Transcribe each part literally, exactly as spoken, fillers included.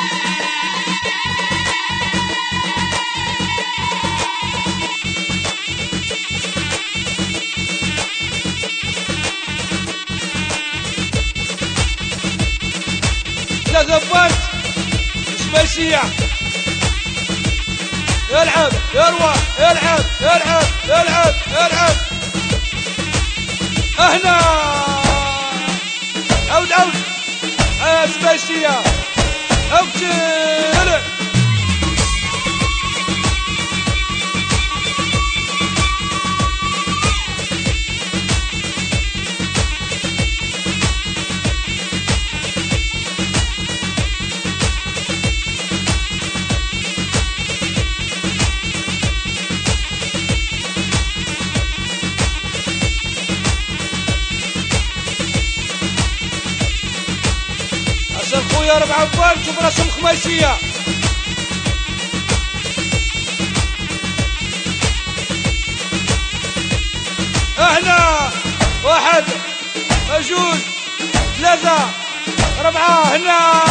ثلاثة بوانت سبيسية. يلعب يروح يلعب يلعب يلعب يلعب هنا عود عود سبيسية اقتل. خويا ربعة بوان شوف راسهم خماسية. هنا واحد جوج ثلاثة أربعة هنا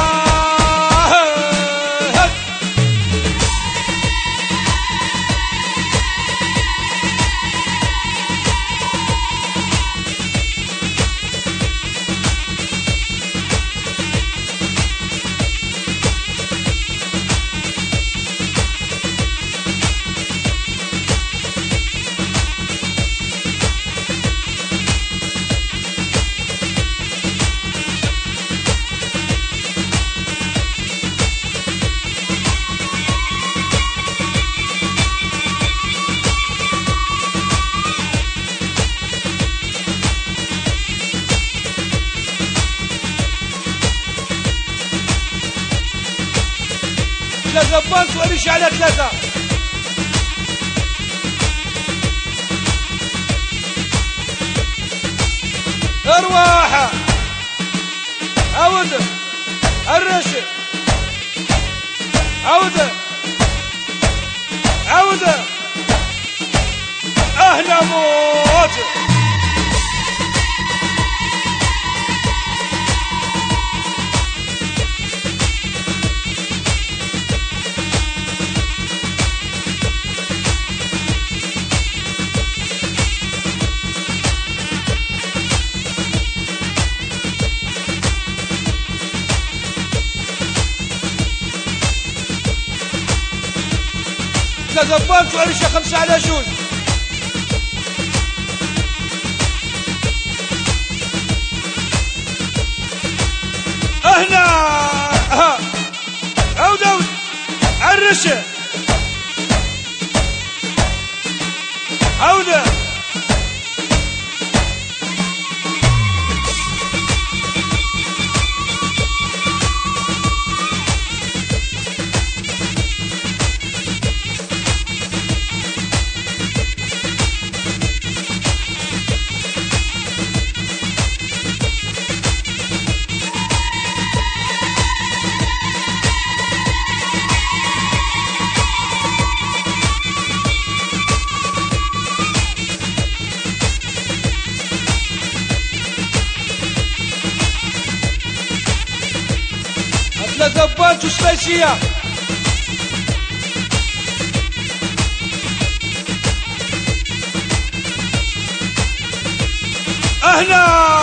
ثلاثة بانت وأريش على ثلاثة. ارواح عود عرش عود عود اهنا موت. ثلاثة بانت وعريشة خمسة على جوج. هنا ها عود عود عرشة عودة ثلاثة بانت وسبيسية. هنا